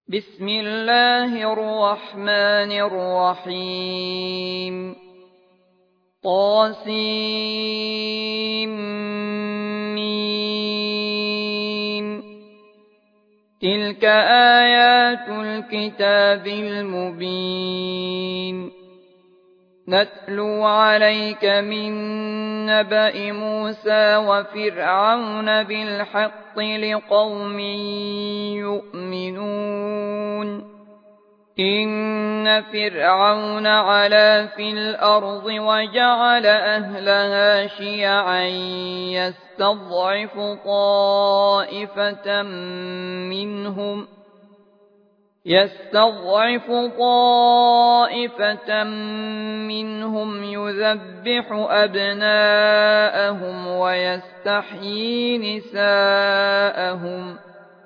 بسم الله الرحمن الرحيم طاسيم تلك آيات الكتاب المبين نتلو عليك من نبأ موسى وفرعون بالحق لقوم يؤمنون إن فرعون علا في الأرض وجعل أهلها شيعا يستضعف طائفة منهم يذبح أبناءهم ويستحيي نساءهم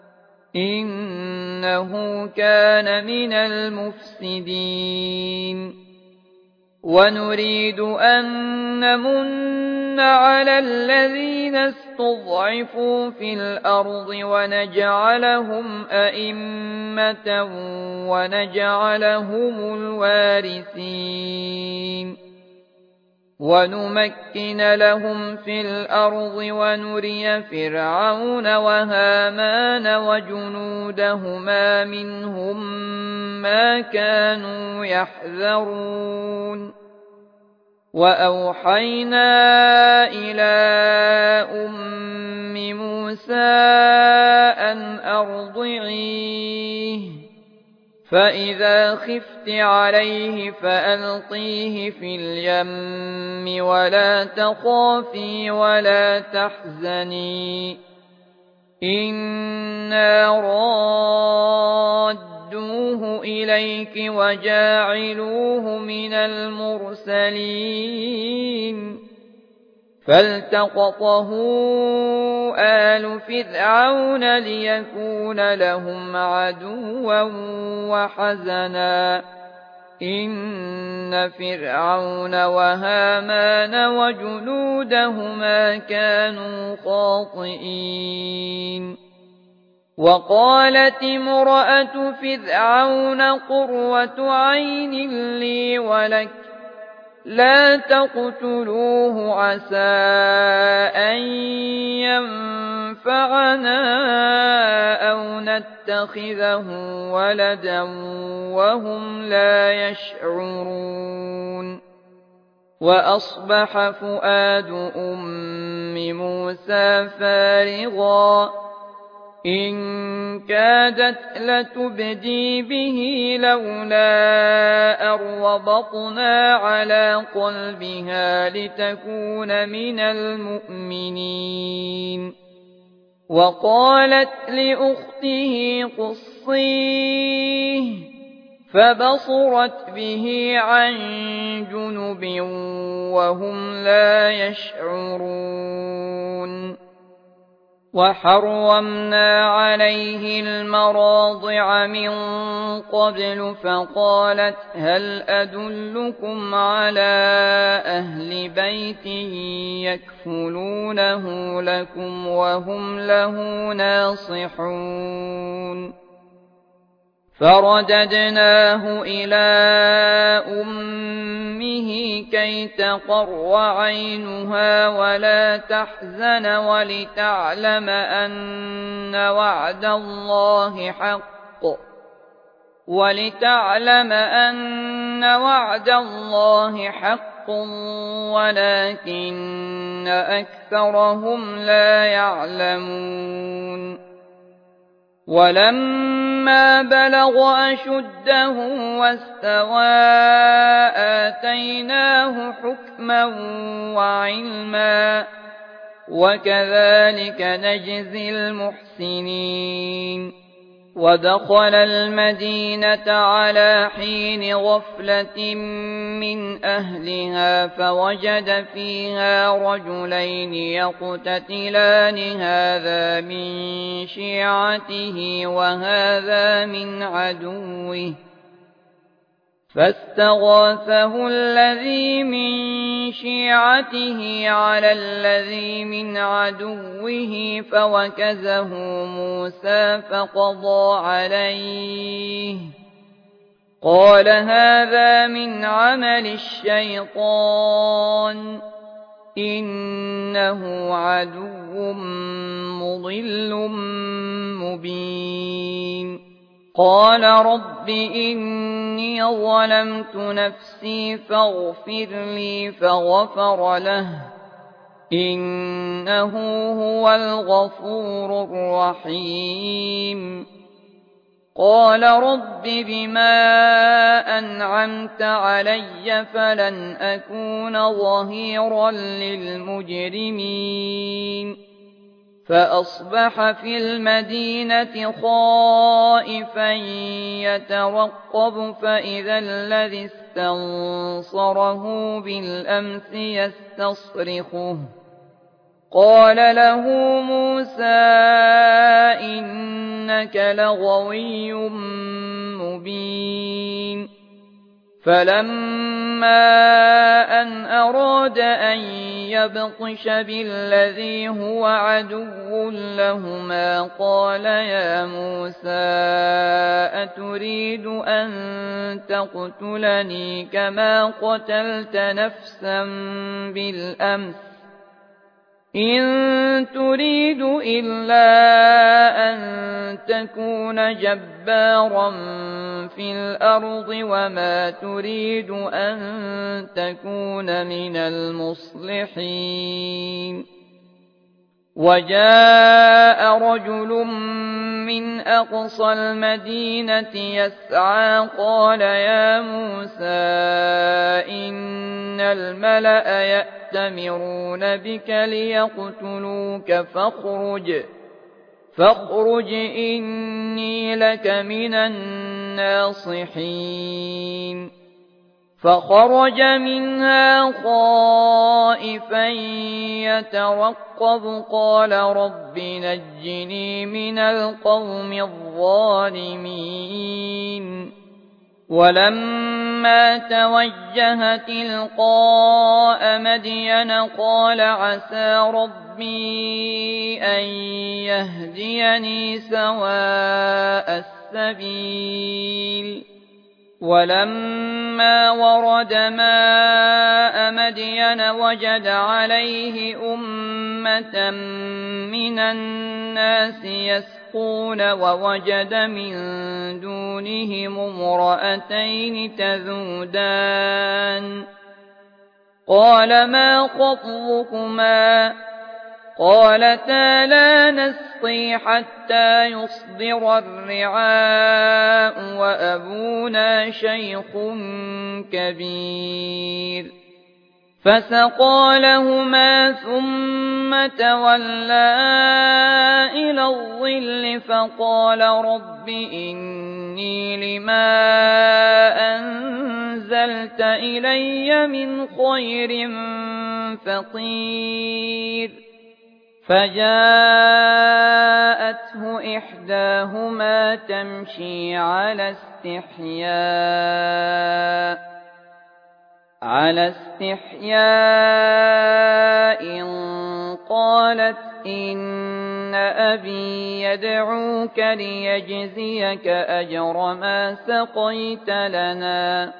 إنه كان من المفسدين ونريد أن نمن على الذين استضعفوا في الأرض ونجعلهم أئمة ونجعلهم الوارثين ونمكن لهم في الأرض ونري فرعون وهامان وجنودهما منهم ما كانوا يحذرون وأوحينا إلى أم موسى أن أرضعيه فإذا خفت عليه فألقيه في اليم ولا تخافي ولا تحزني إنا رادوه إليك وجاعلوه من المرسلين فالتقطه آل فرعون ليكون لهم عدوا وحزنا إن فرعون وهامان وجنودهما كانوا خاطئين وقالت امرأة فرعون قرة عين لي ولك لا تقتلوه عسى أن ينفعنا أو نتخذه ولدا وهم لا يشعرون وأصبح فؤاد أم موسى فارغا إن كادت لتبدي به لولا أن ربطنا على قلبها لتكون من المؤمنين وقالت لأخته قصيه فبصرت به عن جنب وهم لا يشعرون وحرمنا عليه المراضع من قبل فقالت هل أدلكم على أهل بيت يكفلونه لكم وهم له ناصحون فرددناه إلى أمه كي تقر عينها ولا تحزن ولتعلم أن وعد الله حق ولكن أكثرهم لا يعلمون ولما بلغ أشده واستوى آتيناه حكما وعلما وكذلك نجزي المحسنين ودخل المدينة على حين غفلة من أهلها فوجد فيها رجلين يقتتلان هذا من شيعته وهذا من عدوه فاستغاثه الذي من شيعته على الذي من عدوه فوكزه موسى فقضى عليه قال هذا من عمل الشيطان إنه عدو مضل مبين قال رب إني ظلمت نفسي فاغفر لي فغفر له إنه هو الغفور الرحيم قال رب بما أنعمت علي فلن أكون ظهيرا للمجرمين فأصبح في المدينة خائفا يترقب فإذا الذي استنصره بالأمس يستصرخه قال له موسى إنك لغوي مبين فلما أن أراد أن يبطش بالذي هو عدو لهما قال يا موسى أتريد أن تقتلني كما قتلت نفسا بالأمس إن تريد إلا أن تكون جبارا في الأرض وما تريد أن تكون من المصلحين وجاء رجل من أقصى المدينة يسعى قال يا موسى إن الملأ يأتمرون بك ليقتلوك فاخرج إني لك من الناصحين فخرج منها خائفا يترقب قال رب نجني من القوم الظالمين ولما توجه تلقاء مدين قال عسى ربي أن يهديني سواء السبيل ولما ورد ماء مدين وجد عليه أمة من الناس يسقون ووجد من دونهم امرأتين تذودان قال ما خطبكما قالتا لا نسقي حتى يصدر الرعاء وأبونا شيخ كبير فسقى لهما ثم تولى إلى الظل فقال رب إني لما أنزلت إلي من خير فقير فجاءته إحداهما تمشي على استحياء قالت إن أبي يدعوك ليجزيك أجر ما سقيت لنا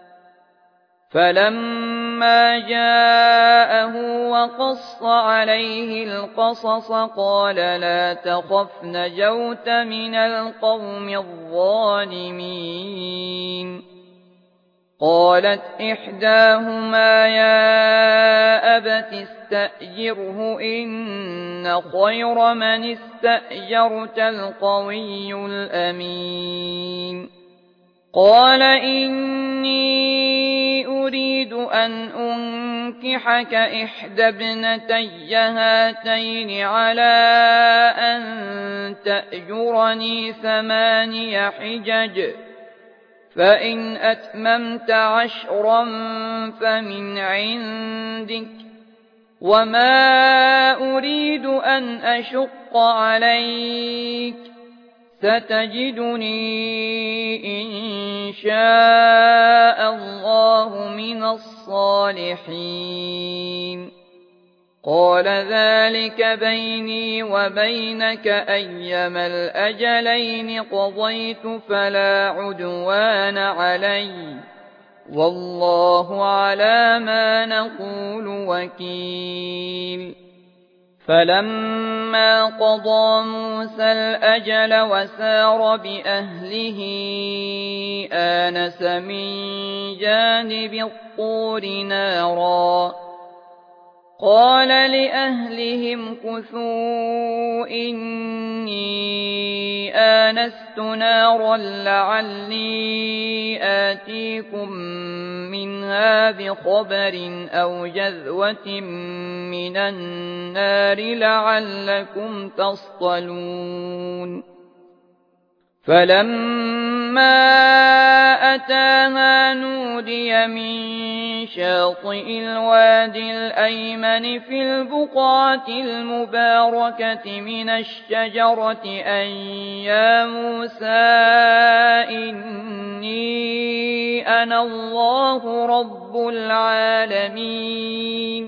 فلما جاءه وقص عليه القصص قال لا تخف نجوت من القوم الظالمين قالت إحداهما يا أبت استأجره إن خير من استأجرت القوي الأمين قال إني أريد أن أنكحك إحدى ابنتي هاتين على أن تأجرني 8 حجج فإن أتممت 10 فمن عندك وما أريد أن أشق عليك ستجدني إن شاء الله من الصالحين قال ذلك بيني وبينك أيما الأجلين قضيت فلا عدوان علي والله على ما نقول وكيل فلما قضى موسى الأجل وسار بأهله آنس من جانب الطور نارا قال لأهلهم كثوا إني آنست نارا لعلي آتيكم منها بخبر أو جذوة من النار لعلكم تصطلون فلما أتاها نودي من شاطئ الوادي الأيمن في البقعة المباركة من الشجرة أن يا موسى إني أنا الله رب العالمين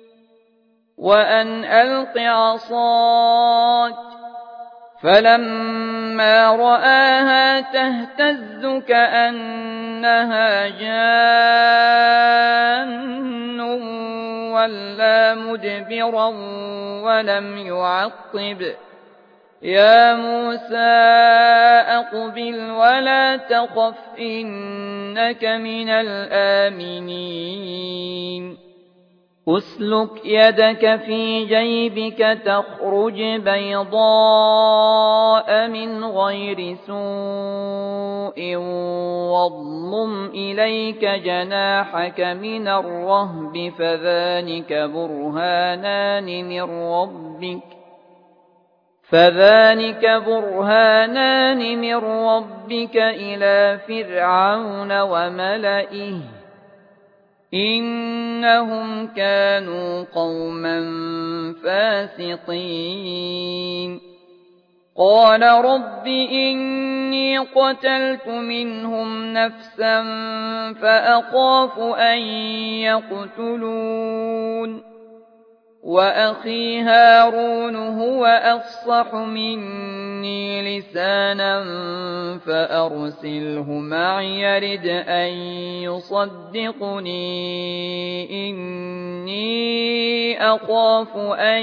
وأن ألق عصاك فلما رآها تهتز كأنها جان ولا مدبرا ولم يعقب يا موسى أقبل ولا تخف إنك من الآمنين أسلك يدك في جيبك تخرج بيضاء من غير سوء واضمم إليك جناحك من الرهب فذلك برهانان من ربك إلى فرعون وملئه إنهم كانوا قوما فاسقين قال رب إني قتلت منهم نفسا فأخاف أن يقتلون وأخي هارون هو أفصح مني لسانا فأرسله معي يرد أن يصدقني إني أخاف أن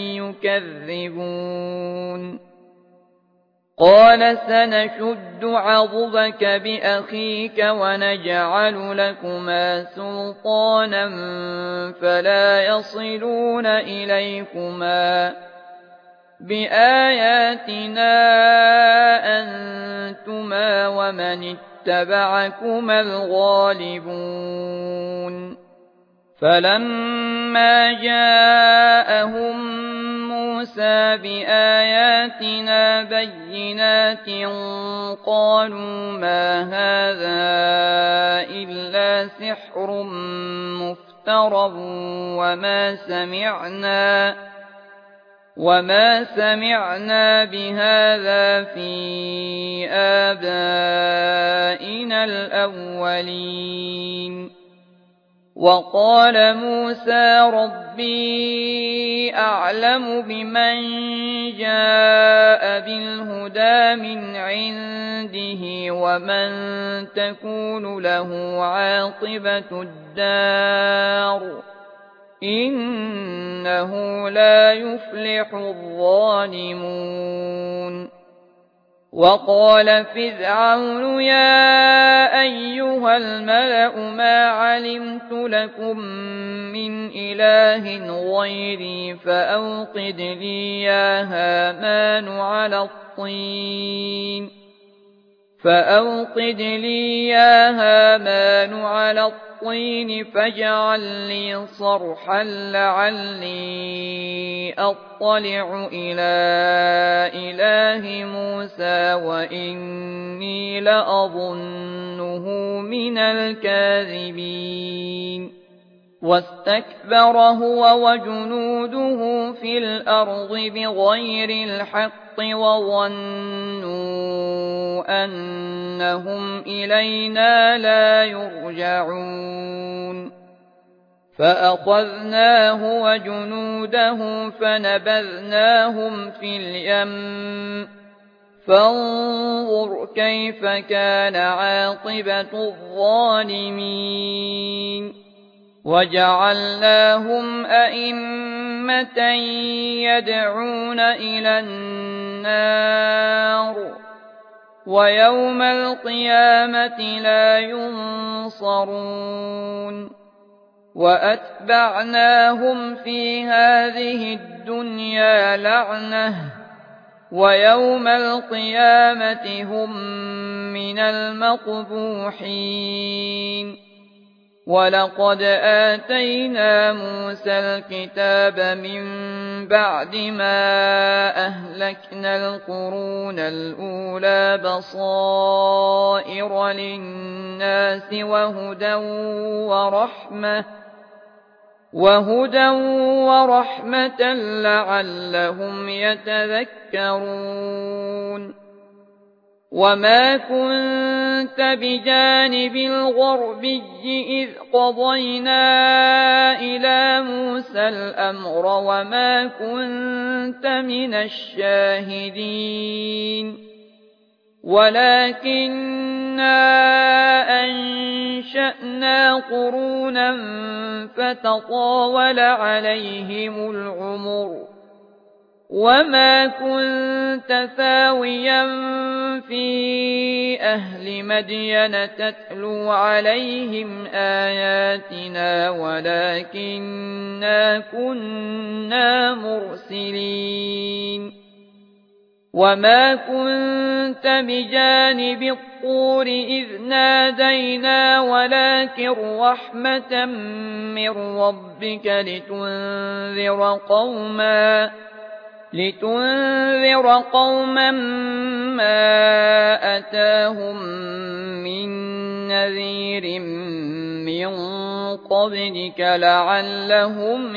يكذبون قال سنشد عضدك بأخيك ونجعل لكما سلطانا فلا يصلون إليكما بآياتنا أنتما ومن اتبعكما الغالبون فلما جاءهم موسى بآياتنا بينات قالوا ما هذا إلا سحر مفترى وما سمعنا بهذا في آبائنا الأولين وقال موسى ربي أعلم بمن جاء بالهدى من عنده ومن تكون له عاقبة الدار إنه لا يفلح الظالمون وقال فرعون يا أيها الملأ ما علمت لكم من إله غيري فأوقد لي يا هامان على الطين فاجعل لي صرحا لعلي أطلع إلى إله موسى وإني لأظنه من الكاذبين واستكبر هو وجنوده في الأرض بغير الحق وظنوا أنهم إلينا لا يرجعون فأخذناه وجنوده فنبذناهم في اليم فانظر كيف كان عاقبة الظالمين وجعلناهم أئمة يدعون إلى النار ويوم القيامة لا ينصرون وأتبعناهم في هذه الدنيا لعنة ويوم القيامة هم من المقبوحين ولقد آتينا موسى الكتاب من بعد ما أهلكنا القرون الأولى بصائر للناس وهدى ورحمة لعلهم يتذكرون وما كنت بجانب الغربي إذ قضينا إلى موسى الأمر وما كنت من الشاهدين ولكننا أنشأنا قرونا فتطاول عليهم العمر وما كنت ثاويا في أهل مدين تتلو عليهم آياتنا ولكننا كنا مرسلين وما كنت بجانب الطور إذ نادينا ولكن رحمة من ربك لتنذر قوما ما أتاهم من نذير من قبلك لعلهم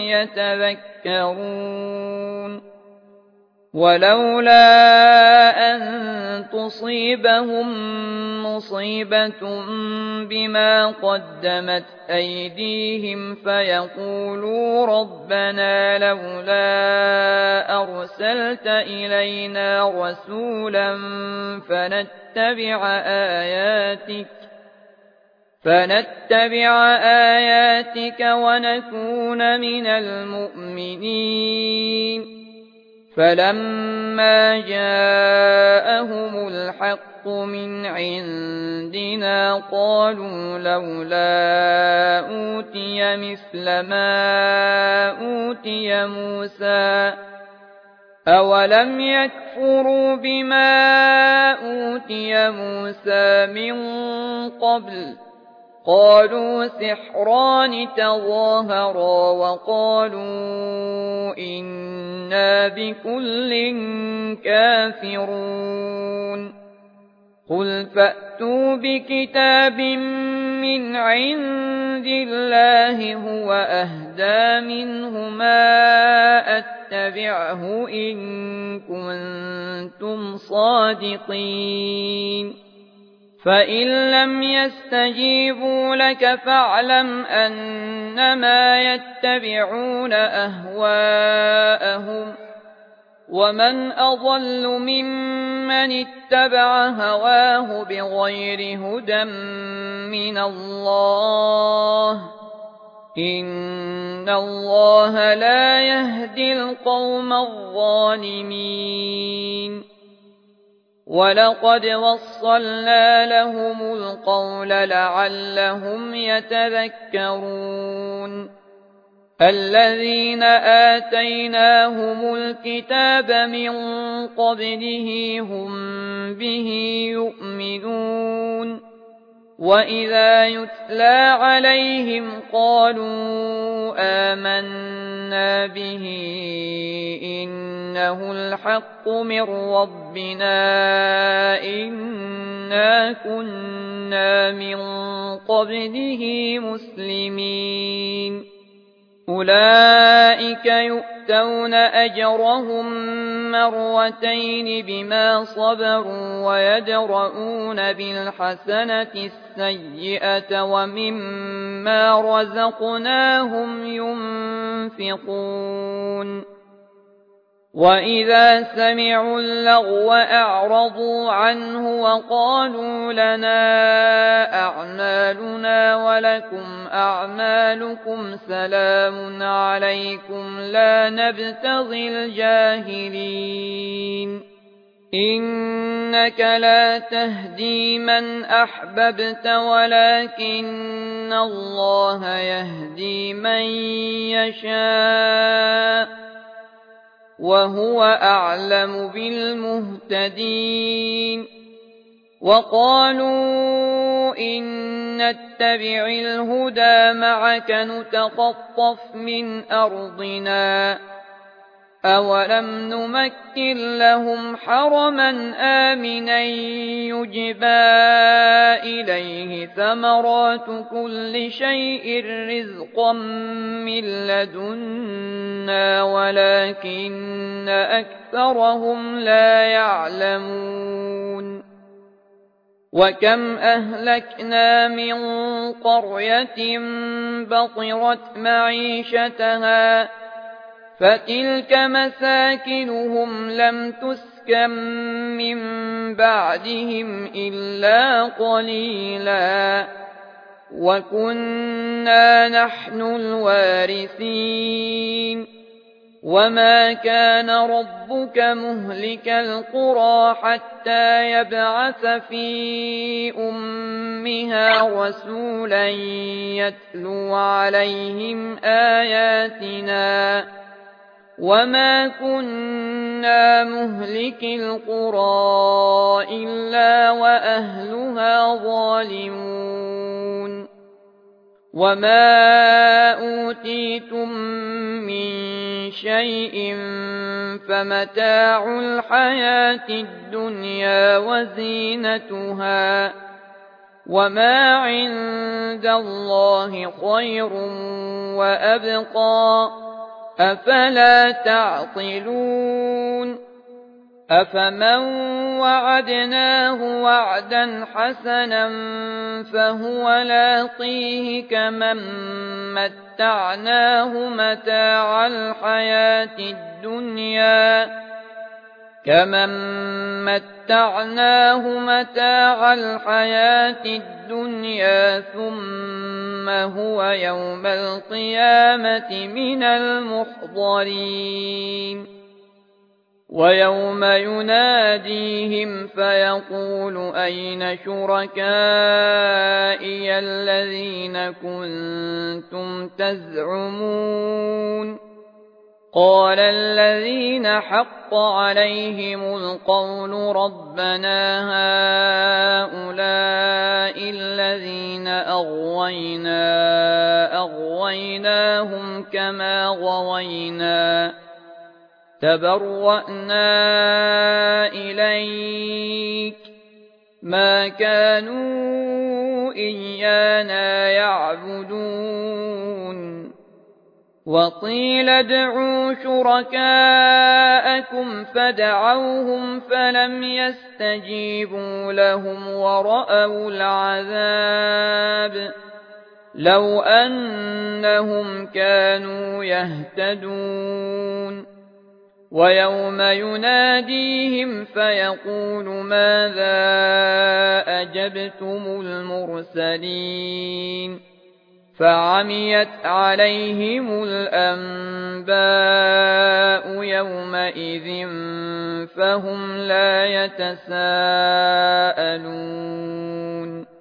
يتذكرون ولولا أن تصيبهم مصيبة بما قدمت أيديهم فيقولوا ربنا لولا أرسلت إلينا رسولا فنتبع آياتك ونكون من المؤمنين فلما جاءهم الحق من عندنا قالوا لولا أوتي مثل ما أوتي موسى أولم يكفروا بما أوتي موسى من قبل قالوا سحران تظاهرا وقالوا إنا بكل كافرون قل فأتوا بكتاب من عند الله هو أهدى منهما أتبعه إن كنتم صادقين فإن لم يستجيبوا لك فاعلم أنما يتبعون أهواءهم ومن أضل ممن اتبع هواه بغير هدى من الله إن الله لا يهدي القوم الظالمين ولقد وصلنا لهم القول لعلهم يتذكرون الذين آتيناهم الكتاب من قبله هم به يؤمنون وإذا يتلى عليهم قالوا آمنا به إنه الحق من ربنا إنا كنا من قبله مسلمين أولئك يؤتون أجرهم مرتين بما صبروا ويدرؤون بالحسنة السيئة ومما رزقناهم ينفقون وإذا سمعوا اللغو أعرضوا عنه وقالوا لنا أعمالنا ولكم أعمالكم سلام عليكم لا نبتغي الجاهلين إنك لا تهدي من أحببت ولكن الله يهدي من يشاء وهو أعلم بالمهتدين وقالوا إن نتبع الهدى معك نتخطف من أرضنا أولم نمكن لهم حرما آمنا يجبى إليه ثمرات كل شيء رزقا من لدنا ولكن أكثرهم لا يعلمون وكم أهلكنا من قرية بطرت معيشتها فتلك مساكنهم لم تسكن من بعدهم إلا قليلا وكنا نحن الوارثين وما كان ربك مهلك القرى حتى يبعث في أمها رسولا يتلو عليهم آياتنا وما كنا مهلك القرى إلا وأهلها ظالمون وما أوتيتم من شيء فمتاع الحياة الدنيا وزينتها وما عند الله خير وأبقى أفلا تعقلون أفمن وعدناه وعدا حسنا فهو لاقيه كمن متعناه متاع الحياة الدنيا ثم هو يوم القيامة من المحضرين ويوم يناديهم فيقول أين شركائي الذين كنتم تزعمون قال الذين حق عليهم القول ربنا هؤلاء الذين أغويناهم كما غوينا تبرأنا إليك ما كانوا إيانا يعبدون وقيل ادعوا شركاءكم فدعوهم فلم يستجيبوا لهم ورأوا العذاب لو أنهم كانوا يهتدون ويوم يناديهم فيقول ماذا أجبتم المرسلين فعميت عليهم الأنباء يومئذ فهم لا يتساءلون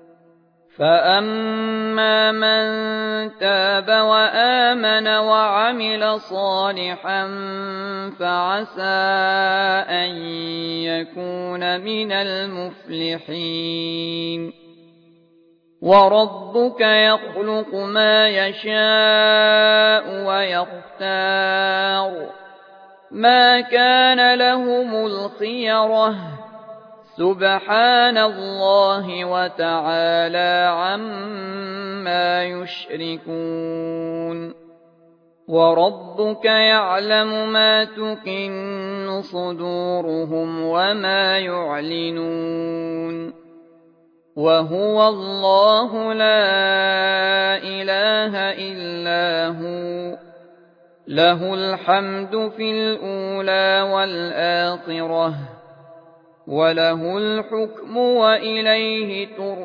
فأما من تاب وآمن وعمل صالحا فعسى أن يكون من المفلحين وربك يخلق ما يشاء ويختار ما كان لهم الخيرة سبحان الله وتعالى عما يشركون وربك يعلم ما تكن صدورهم وما يعلنون وهو الله لا إله إلا هو له الحمد في الأولى والآخرة وله الحكم وإليه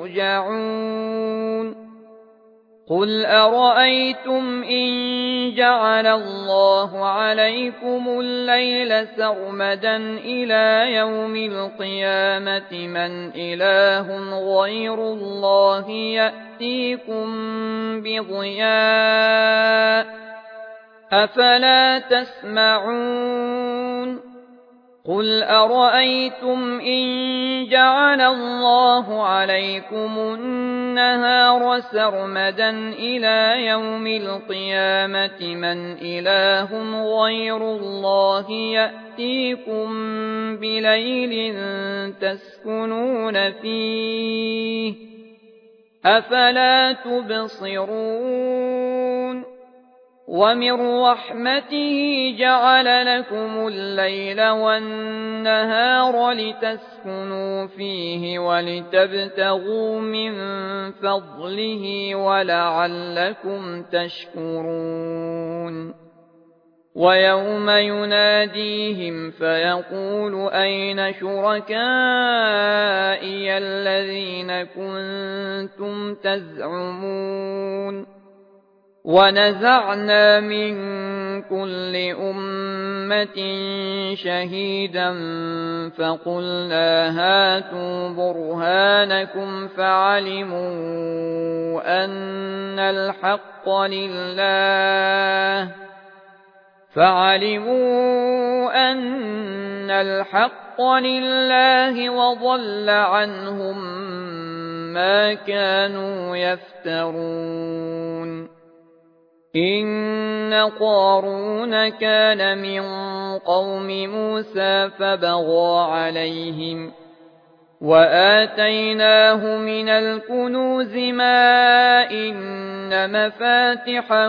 ترجعون قل أرأيتم إن جعل الله عليكم الليل سرمدا إلى يوم القيامة من إله غير الله يأتيكم بضياء أفلا تسمعون قل أرأيتم إن جعل الله عليكم النهار سرمدا إلى يوم القيامة من إله غير الله يأتيكم بليل تسكنون فيه أفلا تبصرون ومن رحمته جعل لكم الليل والنهار لتسكنوا فيه ولتبتغوا من فضله ولعلكم تشكرون ويوم يناديهم فيقول أين شركائي الذين كنتم تزعمون ونزعنا من كل أمة شهيدا فقلنا هاتوا برهانكم فعلموا أن الحق لله وضل عنهم ما كانوا يفترون إن قارون كان من قوم موسى فبغى عليهم وآتيناه من الكنوز ما إن مفاتحه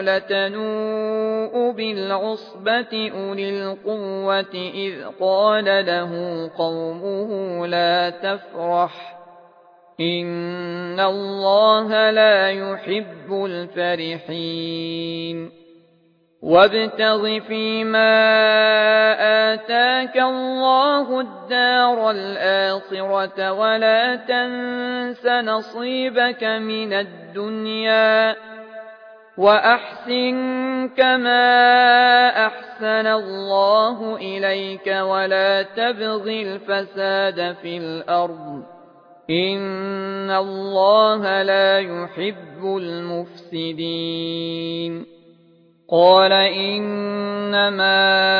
لتنوء بالعصبة أولي القوة إذ قال له قومه لا تفرح إن الله لا يحب الفرحين وابتغ فيما آتاك الله الدار الآخرة ولا تنس نصيبك من الدنيا وأحسن كما أحسن الله إليك ولا تبغ الفساد في الأرض إن الله لا يحب المفسدين قال إنما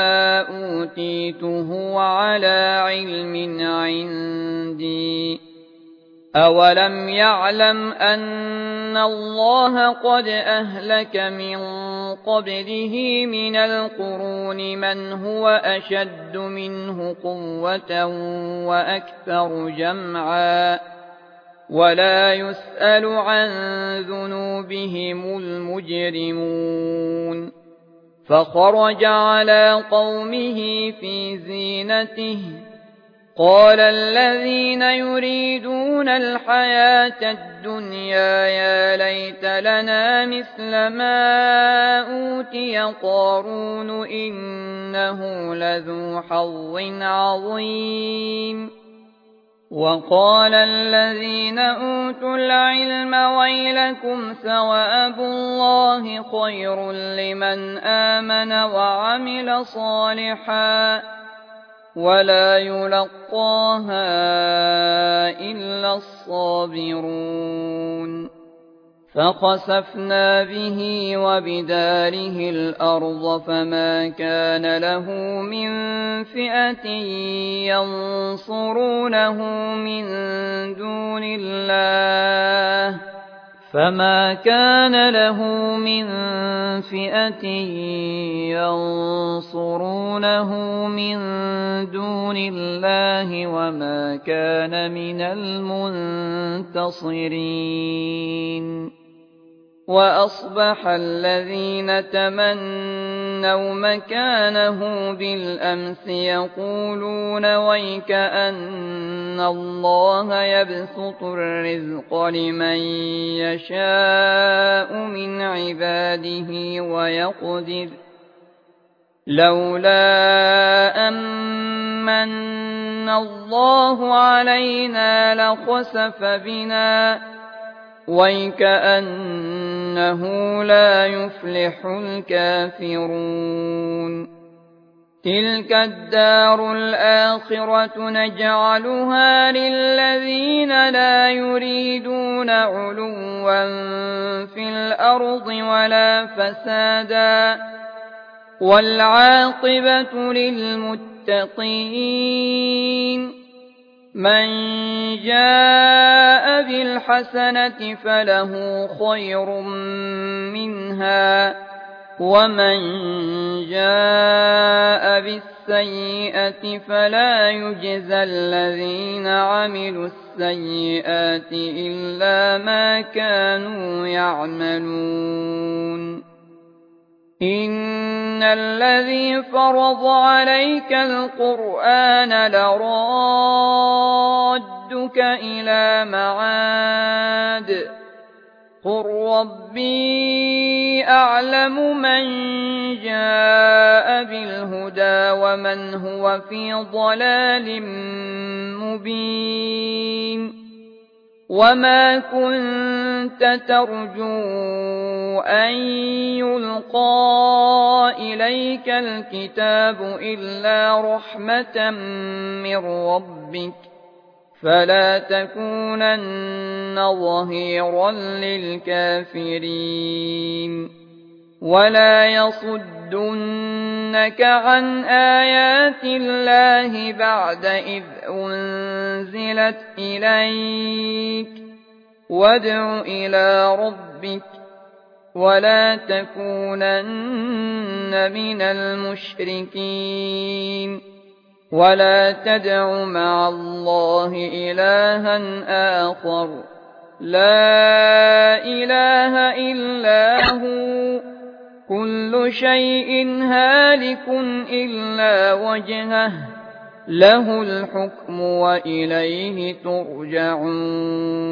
أوتيته على علم عندي أولم يعلم أن الله قد أهلك من قبله من القرون من هو أشد منه قوة وأكثر جمعا ولا يسأل عن ذنوبهم المجرمون فخرج على قومه في زينته قال الذين يريدون الحياة الدنيا يا ليت لنا مثل ما أوتي قارون إنه لذو حظ عظيم وقال الذين أوتوا العلم ويلكم ثواب الله خير لمن آمن وعمل صالحا ولا يلقاها إلا الصابرون فخسفنا به وبداره الأرض فما كان له من فئة ينصرونه من دون الله فما كان له من فئة ينصرونه من دون الله وما كان من المنتصرين وأصبح الذين تمنوا مكانه بالأمس يقولون ويك أن الله يبسط الرزق لمن يشاء من عباده ويقدر لولا أمن الله علينا لخسف بنا ويكأنه لا يفلح الكافرون تلك الدار الآخرة نجعلها للذين لا يريدون علوا في الأرض ولا فسادا والعاقبة للمتقين من جاء بالحسنة فله خير منها ومن جاء بالسيئة فلا يجزى الذين عملوا السيئات إلا ما كانوا يعملون إن الذي فرض عليك القرآن لرادك إلى معاد قل ربي أعلم من جاء بالهدى ومن هو في ضلال مبين وما كنت ترجو أن يلقى إليك الكتاب إلا رحمة من ربك فلا تكونن ظهيرا للكافرين ولا يصدنك عن آيات الله بعد إذ أنزلت إليك وادع إلى ربك ولا تكونن من المشركين ولا تدع مع الله إلها آخر لا إله إلا هو كل شيء هالك إلا وجهه له الحكم وإليه ترجعون